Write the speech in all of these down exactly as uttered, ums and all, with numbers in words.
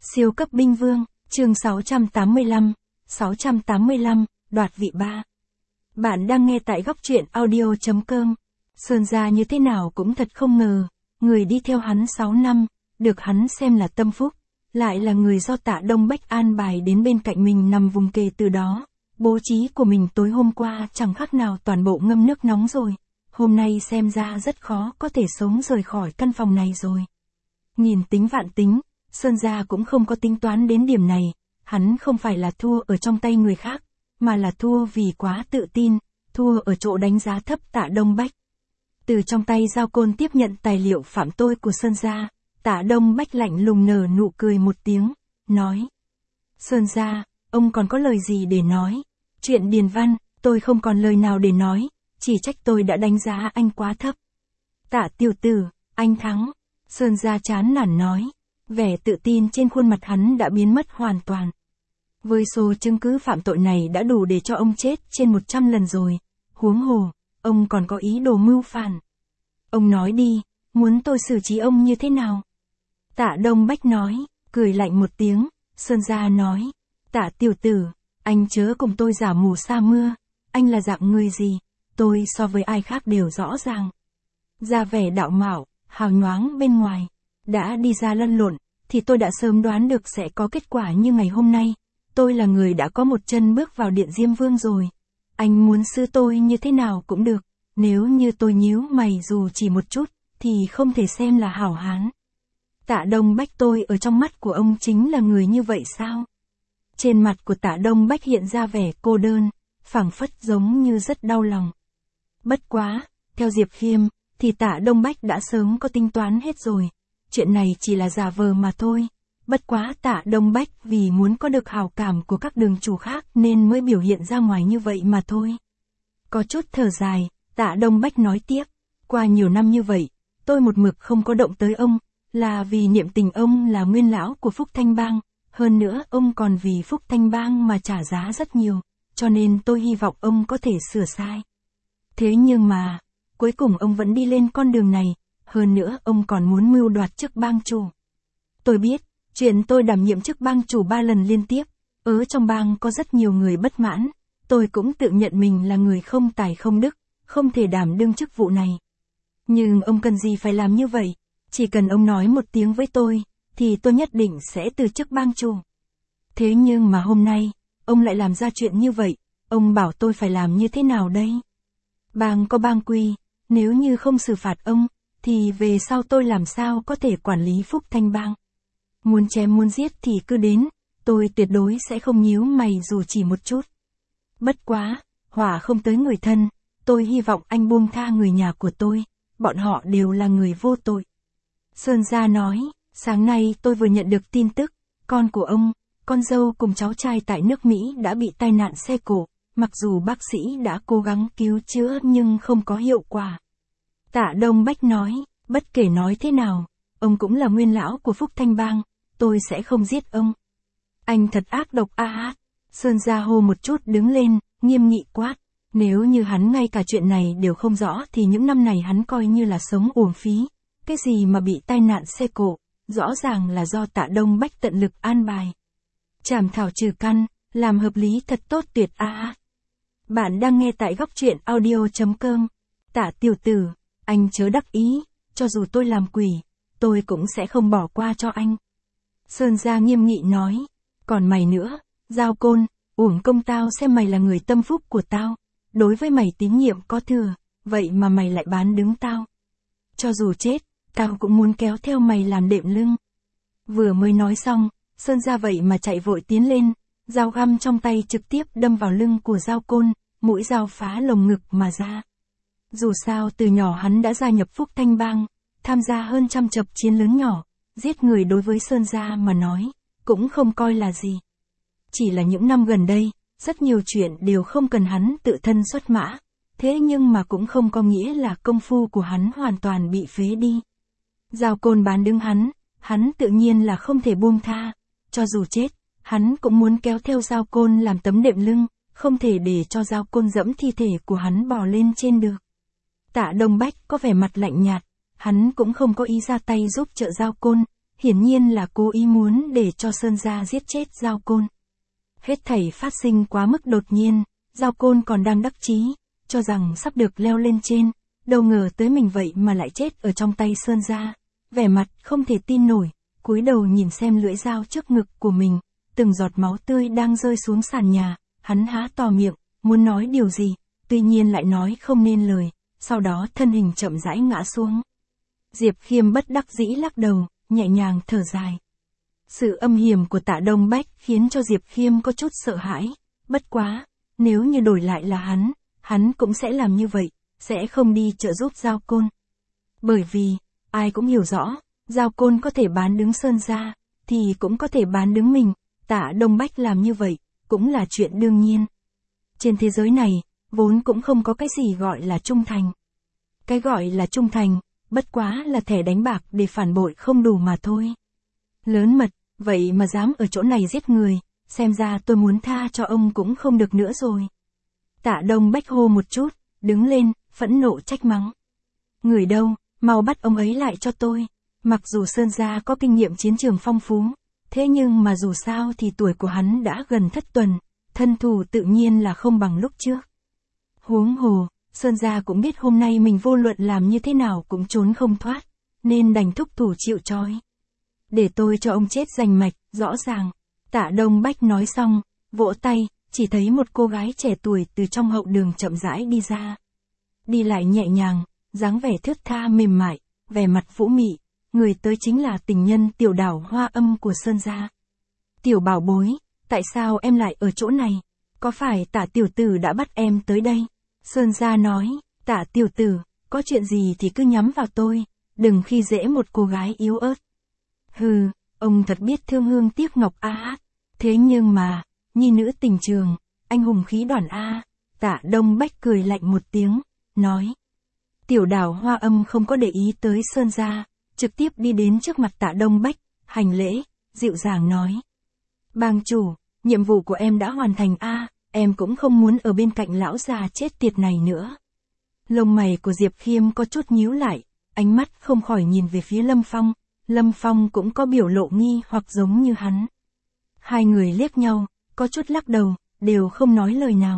Siêu cấp binh vương, chương sáu trăm tám mươi lăm, sáu trăm tám mươi lăm, đoạt vị ba. Bạn đang nghe tại góc truyện audio chấm com. Sơn gia như thế nào cũng thật không ngờ, người đi theo hắn sáu năm, được hắn xem là tâm phúc, lại là người do Tạ Đông Bách an bài đến bên cạnh mình nằm vùng kề từ đó. Bố trí của mình tối hôm qua chẳng khác nào toàn bộ ngâm nước nóng rồi, hôm nay xem ra rất khó có thể sống rời khỏi căn phòng này rồi. Nghìn tính vạn tính, Sơn gia cũng không có tính toán đến điểm này, hắn không phải là thua ở trong tay người khác, mà là thua vì quá tự tin, thua ở chỗ đánh giá thấp Tạ Đông Bách. Từ trong tay Giao Côn tiếp nhận tài liệu phạm tội của Sơn gia, Tạ Đông Bách lạnh lùng nở nụ cười một tiếng, nói: Sơn gia, ông còn có lời gì để nói? Chuyện điền văn, tôi không còn lời nào để nói, chỉ trách tôi đã đánh giá anh quá thấp. Tạ tiểu tử, anh thắng. Sơn gia chán nản nói, vẻ tự tin trên khuôn mặt hắn đã biến mất hoàn toàn. Với số chứng cứ phạm tội này đã đủ để cho ông chết trên một trăm lần rồi, huống hồ, ông còn có ý đồ mưu phản. Ông nói đi, muốn tôi xử trí ông như thế nào? Tạ Đông Bách nói, cười lạnh một tiếng. Sơn gia nói, Tạ tiểu tử, anh chớ cùng tôi giả mù sa mưa, anh là dạng người gì, tôi so với ai khác đều rõ ràng. Ra vẻ đạo mạo, hào nhoáng bên ngoài, đã đi ra lăn lộn, thì tôi đã sớm đoán được sẽ có kết quả như ngày hôm nay. Tôi là người đã có một chân bước vào điện Diêm Vương rồi. Anh muốn xử tôi như thế nào cũng được, nếu như tôi nhíu mày dù chỉ một chút, thì không thể xem là hảo hán. Tạ Đông Bách tôi ở trong mắt của ông chính là người như vậy sao? Trên mặt của Tạ Đông Bách hiện ra vẻ cô đơn, phảng phất giống như rất đau lòng. Bất quá, theo Diệp Khiêm, thì Tạ Đông Bách đã sớm có tính toán hết rồi. Chuyện này chỉ là giả vờ mà thôi. Bất quá Tạ Đông Bách vì muốn có được hảo cảm của các đường chủ khác nên mới biểu hiện ra ngoài như vậy mà thôi. Có chút thở dài, Tạ Đông Bách nói tiếp, qua nhiều năm như vậy, tôi một mực không có động tới ông, là vì niệm tình ông là nguyên lão của Phúc Thanh Bang, hơn nữa ông còn vì Phúc Thanh Bang mà trả giá rất nhiều, cho nên tôi hy vọng ông có thể sửa sai. Thế nhưng mà, cuối cùng ông vẫn đi lên con đường này, hơn nữa ông còn muốn mưu đoạt chức bang chủ. Tôi biết, chuyện tôi đảm nhiệm chức bang chủ ba lần liên tiếp, ở trong bang có rất nhiều người bất mãn, tôi cũng tự nhận mình là người không tài không đức, không thể đảm đương chức vụ này. Nhưng ông cần gì phải làm như vậy, chỉ cần ông nói một tiếng với tôi, thì tôi nhất định sẽ từ chức bang chủ. Thế nhưng mà hôm nay, ông lại làm ra chuyện như vậy, ông bảo tôi phải làm như thế nào đây? Bang có bang quy, nếu như không xử phạt ông, thì về sau tôi làm sao có thể quản lý Phúc Thanh Bang? Muốn chém muốn giết thì cứ đến, tôi tuyệt đối sẽ không nhíu mày dù chỉ một chút. Bất quá, hỏa không tới người thân, tôi hy vọng anh buông tha người nhà của tôi, bọn họ đều là người vô tội. Sơn gia nói, sáng nay tôi vừa nhận được tin tức, con của ông, con dâu cùng cháu trai tại nước Mỹ đã bị tai nạn xe cộ, mặc dù bác sĩ đã cố gắng cứu chữa nhưng không có hiệu quả. Tạ Đông Bách nói, bất kể nói thế nào, ông cũng là nguyên lão của Phúc Thanh Bang, tôi sẽ không giết ông. Anh thật ác độc a à. Sơn gia hô một chút đứng lên, nghiêm nghị quát, nếu như hắn ngay cả chuyện này đều không rõ thì những năm này hắn coi như là sống uổng phí. Cái gì mà bị tai nạn xe cộ, rõ ràng là do Tạ Đông Bách tận lực an bài. Chảm thảo trừ căn, làm hợp lý thật tốt tuyệt a à. Bạn đang nghe tại góc truyện audio chấm com. Tạ tiểu tử, anh chớ đắc ý, cho dù tôi làm quỷ, tôi cũng sẽ không bỏ qua cho anh. Sơn gia nghiêm nghị nói, còn mày nữa, Giao Côn, uổng công tao xem mày là người tâm phúc của tao, đối với mày tín nhiệm có thừa, vậy mà mày lại bán đứng tao. Cho dù chết, tao cũng muốn kéo theo mày làm đệm lưng. Vừa mới nói xong, Sơn gia vậy mà chạy vội tiến lên, dao găm trong tay trực tiếp đâm vào lưng của Giao Côn, mũi dao phá lồng ngực mà ra. Dù sao từ nhỏ hắn đã gia nhập Phúc Thanh Bang, tham gia hơn trăm trận chiến lớn nhỏ, giết người đối với Sơn gia mà nói, cũng không coi là gì. Chỉ là những năm gần đây, rất nhiều chuyện đều không cần hắn tự thân xuất mã, thế nhưng mà cũng không có nghĩa là công phu của hắn hoàn toàn bị phế đi. Giao Côn bán đứng hắn, hắn tự nhiên là không thể buông tha, cho dù chết, hắn cũng muốn kéo theo Giao Côn làm tấm đệm lưng, không thể để cho Giao Côn dẫm thi thể của hắn bò lên trên được. Tạ Đông Bách có vẻ mặt lạnh nhạt, hắn cũng không có ý ra tay giúp trợ Giao Côn, hiển nhiên là cố ý muốn để cho Sơn gia giết chết Giao Côn. Hết thảy phát sinh quá mức đột nhiên, Giao Côn còn đang đắc chí, cho rằng sắp được leo lên trên, đâu ngờ tới mình vậy mà lại chết ở trong tay Sơn gia, vẻ mặt không thể tin nổi, cúi đầu nhìn xem lưỡi dao trước ngực của mình, từng giọt máu tươi đang rơi xuống sàn nhà, hắn há to miệng, muốn nói điều gì, tuy nhiên lại nói không nên lời, sau đó thân hình chậm rãi ngã xuống. Diệp Khiêm bất đắc dĩ lắc đầu, nhẹ nhàng thở dài. Sự âm hiểm của Tạ Đông Bách khiến cho Diệp Khiêm có chút sợ hãi, bất quá, nếu như đổi lại là hắn, hắn cũng sẽ làm như vậy, sẽ không đi trợ giúp Giao Côn. Bởi vì, ai cũng hiểu rõ, Giao Côn có thể bán đứng Sơn gia, thì cũng có thể bán đứng mình, Tạ Đông Bách làm như vậy, cũng là chuyện đương nhiên. Trên thế giới này, vốn cũng không có cái gì gọi là trung thành. Cái gọi là trung thành, bất quá là thẻ đánh bạc để phản bội không đủ mà thôi. Lớn mật, vậy mà dám ở chỗ này giết người, xem ra tôi muốn tha cho ông cũng không được nữa rồi. Tạ Đông Bách hô một chút, đứng lên, phẫn nộ trách mắng. Người đâu, mau bắt ông ấy lại cho tôi. Mặc dù Sơn gia có kinh nghiệm chiến trường phong phú, thế nhưng mà dù sao thì tuổi của hắn đã gần thất tuần, thân thủ tự nhiên là không bằng lúc trước. Huống hồ, Sơn gia cũng biết hôm nay mình vô luận làm như thế nào cũng trốn không thoát, nên đành thúc thủ chịu trói. Để tôi cho ông chết rành mạch, rõ ràng. Tạ Đông Bách nói xong, vỗ tay, chỉ thấy một cô gái trẻ tuổi từ trong hậu đường chậm rãi đi ra. Đi lại nhẹ nhàng, dáng vẻ thướt tha mềm mại, vẻ mặt vũ mị, người tới chính là tình nhân Tiểu Đảo Hoa Âm của Sơn gia. Tiểu bảo bối, tại sao em lại ở chỗ này? Có phải Tạ tiểu tử đã bắt em tới đây? Sơn gia nói, Tạ tiểu tử, có chuyện gì thì cứ nhắm vào tôi, đừng khi dễ một cô gái yếu ớt. Hừ, ông thật biết thương hương tiếc ngọc a. Thế nhưng mà, nhi nữ tình trường, anh hùng khí đoàn a. Tạ Đông Bách cười lạnh một tiếng, nói. Tiểu Đảo Hoa Âm không có để ý tới Sơn gia, trực tiếp đi đến trước mặt Tạ Đông Bách, hành lễ, dịu dàng nói. Bang chủ, nhiệm vụ của em đã hoàn thành a, em cũng không muốn ở bên cạnh lão già chết tiệt này nữa. Lông mày của Diệp Khiêm có chút nhíu lại, ánh mắt không khỏi nhìn về phía Lâm Phong, Lâm Phong cũng có biểu lộ nghi hoặc giống như hắn. Hai người liếc nhau, có chút lắc đầu, đều không nói lời nào.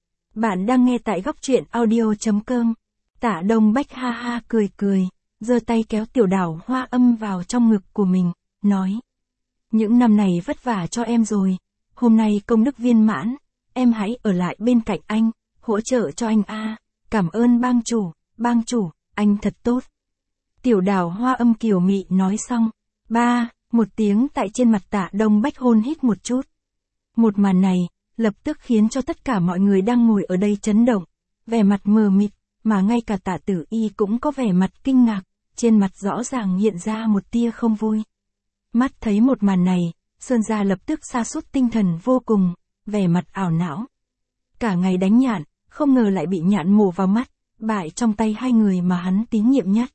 Bạn đang nghe tại góc truyện audio chấm com. Tạ Đông Bách ha ha cười cười, giơ tay kéo Tiểu Đảo Hoa Âm vào trong ngực của mình, nói. Những năm này vất vả cho em rồi, hôm nay công đức viên mãn, em hãy ở lại bên cạnh anh, hỗ trợ cho anh a. Cảm ơn bang chủ, bang chủ, anh thật tốt. Tiểu Đảo Hoa Âm kiều mị nói xong, ba, một tiếng tại trên mặt Tạ Đông Bách hôn hít một chút. Một màn này, lập tức khiến cho tất cả mọi người đang ngồi ở đây chấn động, vẻ mặt mờ mịt, mà ngay cả Tạ Tử Y cũng có vẻ mặt kinh ngạc, trên mặt rõ ràng hiện ra một tia không vui. Mắt thấy một màn này, Sơn gia lập tức sa sút tinh thần vô cùng, vẻ mặt ảo não. Cả ngày đánh nhạn, không ngờ lại bị nhạn mổ vào mắt, bại trong tay hai người mà hắn tín nhiệm nhất.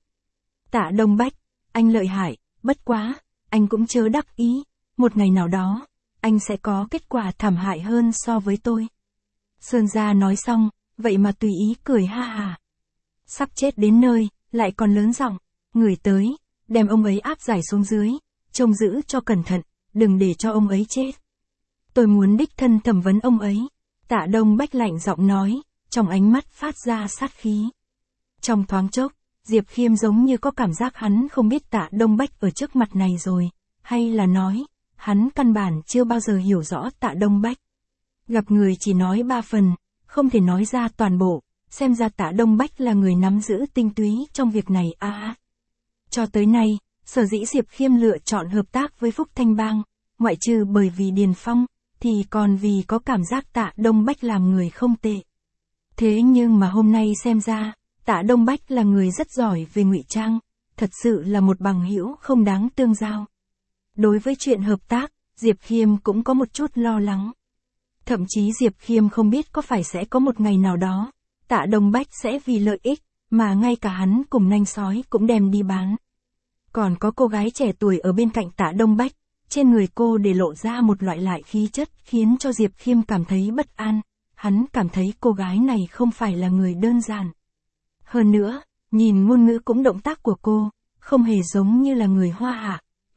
Tạ Đông Bách, anh lợi hại, bất quá, anh cũng chớ đắc ý, một ngày nào đó, anh sẽ có kết quả thảm hại hơn so với tôi. Sơn gia nói xong, vậy mà tùy ý cười ha hà. Sắp chết đến nơi, lại còn lớn giọng, người tới, đem ông ấy áp giải xuống dưới, trông giữ cho cẩn thận, đừng để cho ông ấy chết. Tôi muốn đích thân thẩm vấn ông ấy. Tạ Đông Bách lạnh giọng nói, trong ánh mắt phát ra sát khí. Trong thoáng chốc, Diệp Khiêm giống như có cảm giác hắn không biết Tạ Đông Bách ở trước mặt này rồi, hay là nói, hắn căn bản chưa bao giờ hiểu rõ Tạ Đông Bách. Gặp người chỉ nói ba phần, không thể nói ra toàn bộ, xem ra Tạ Đông Bách là người nắm giữ tinh túy trong việc này a. À, cho tới nay, sở dĩ Diệp Khiêm lựa chọn hợp tác với Phúc Thanh Bang, ngoại trừ bởi vì Điền Phong, thì còn vì có cảm giác Tạ Đông Bách làm người không tệ. Thế nhưng mà hôm nay xem ra, Tạ Đông Bách là người rất giỏi về ngụy trang, thật sự là một bằng hữu không đáng tương giao. Đối với chuyện hợp tác, Diệp Khiêm cũng có một chút lo lắng. Thậm chí Diệp Khiêm không biết có phải sẽ có một ngày nào đó, Tạ Đông Bách sẽ vì lợi ích, mà ngay cả hắn cùng nanh sói cũng đem đi bán. Còn có cô gái trẻ tuổi ở bên cạnh Tạ Đông Bách, trên người cô để lộ ra một loại lại khí chất khiến cho Diệp Khiêm cảm thấy bất an, hắn cảm thấy cô gái này không phải là người đơn giản. Hơn nữa, nhìn ngôn ngữ cũng động tác của cô, không hề giống như là người Hoa Hạ,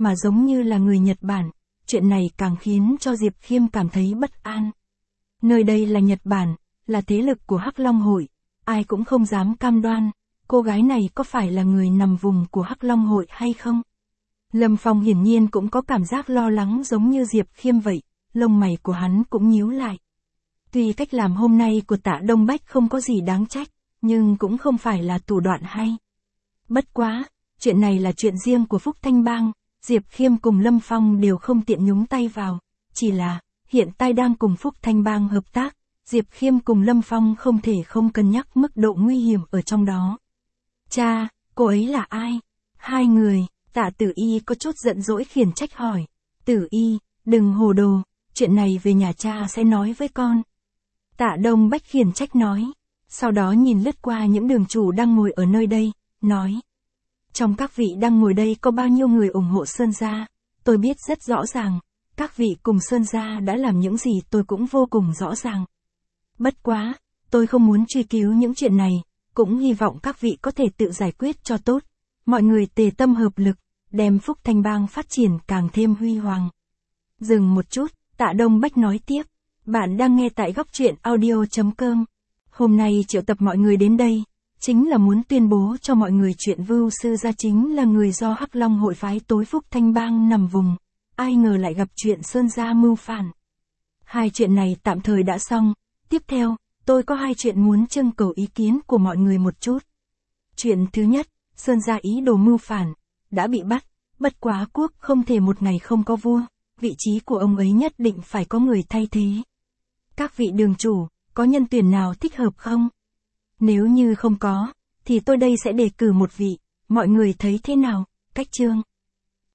mà giống như là người Nhật Bản, chuyện này càng khiến cho Diệp Khiêm cảm thấy bất an. Nơi đây là Nhật Bản, là thế lực của Hắc Long Hội, ai cũng không dám cam đoan, cô gái này có phải là người nằm vùng của Hắc Long Hội hay không? Lâm Phong hiển nhiên cũng có cảm giác lo lắng giống như Diệp Khiêm vậy, lông mày của hắn cũng nhíu lại. Tuy cách làm hôm nay của Tạ Đông Bách không có gì đáng trách, nhưng cũng không phải là thủ đoạn hay. Bất quá, chuyện này là chuyện riêng của Phúc Thanh Bang, Diệp Khiêm cùng Lâm Phong đều không tiện nhúng tay vào, chỉ là, hiện tại đang cùng Phúc Thanh Bang hợp tác, Diệp Khiêm cùng Lâm Phong không thể không cân nhắc mức độ nguy hiểm ở trong đó. Cha, cô ấy là ai? Hai người, Tạ Tử Y có chút giận dỗi khiển trách hỏi. Tử Y, đừng hồ đồ, chuyện này về nhà cha sẽ nói với con. Tạ Đông Bách khiển trách nói, sau đó nhìn lướt qua những đường chủ đang ngồi ở nơi đây, nói. Trong các vị đang ngồi đây có bao nhiêu người ủng hộ Sơn Gia, tôi biết rất rõ ràng, các vị cùng Sơn Gia đã làm những gì tôi cũng vô cùng rõ ràng. Bất quá, tôi không muốn truy cứu những chuyện này, cũng hy vọng các vị có thể tự giải quyết cho tốt. Mọi người tề tâm hợp lực, đem Phúc Thanh Bang phát triển càng thêm huy hoàng. Dừng một chút, Tạ Đông Bách nói tiếp, bạn đang nghe tại góc truyện audio chấm com. Hôm nay triệu tập mọi người đến đây, chính là muốn tuyên bố cho mọi người chuyện Vưu Sư Gia chính là người do Hắc Long Hội phái tối Phúc Thanh Bang nằm vùng, ai ngờ lại gặp chuyện Sơn Gia mưu phản. Hai chuyện này tạm thời đã xong, tiếp theo, tôi có hai chuyện muốn trưng cầu ý kiến của mọi người một chút. Chuyện thứ nhất, Sơn Gia ý đồ mưu phản, đã bị bắt, bất quá quốc không thể một ngày không có vua, vị trí của ông ấy nhất định phải có người thay thế. Các vị đường chủ, có nhân tuyển nào thích hợp không? Nếu như không có, thì tôi đây sẽ đề cử một vị, mọi người thấy thế nào? Cách chương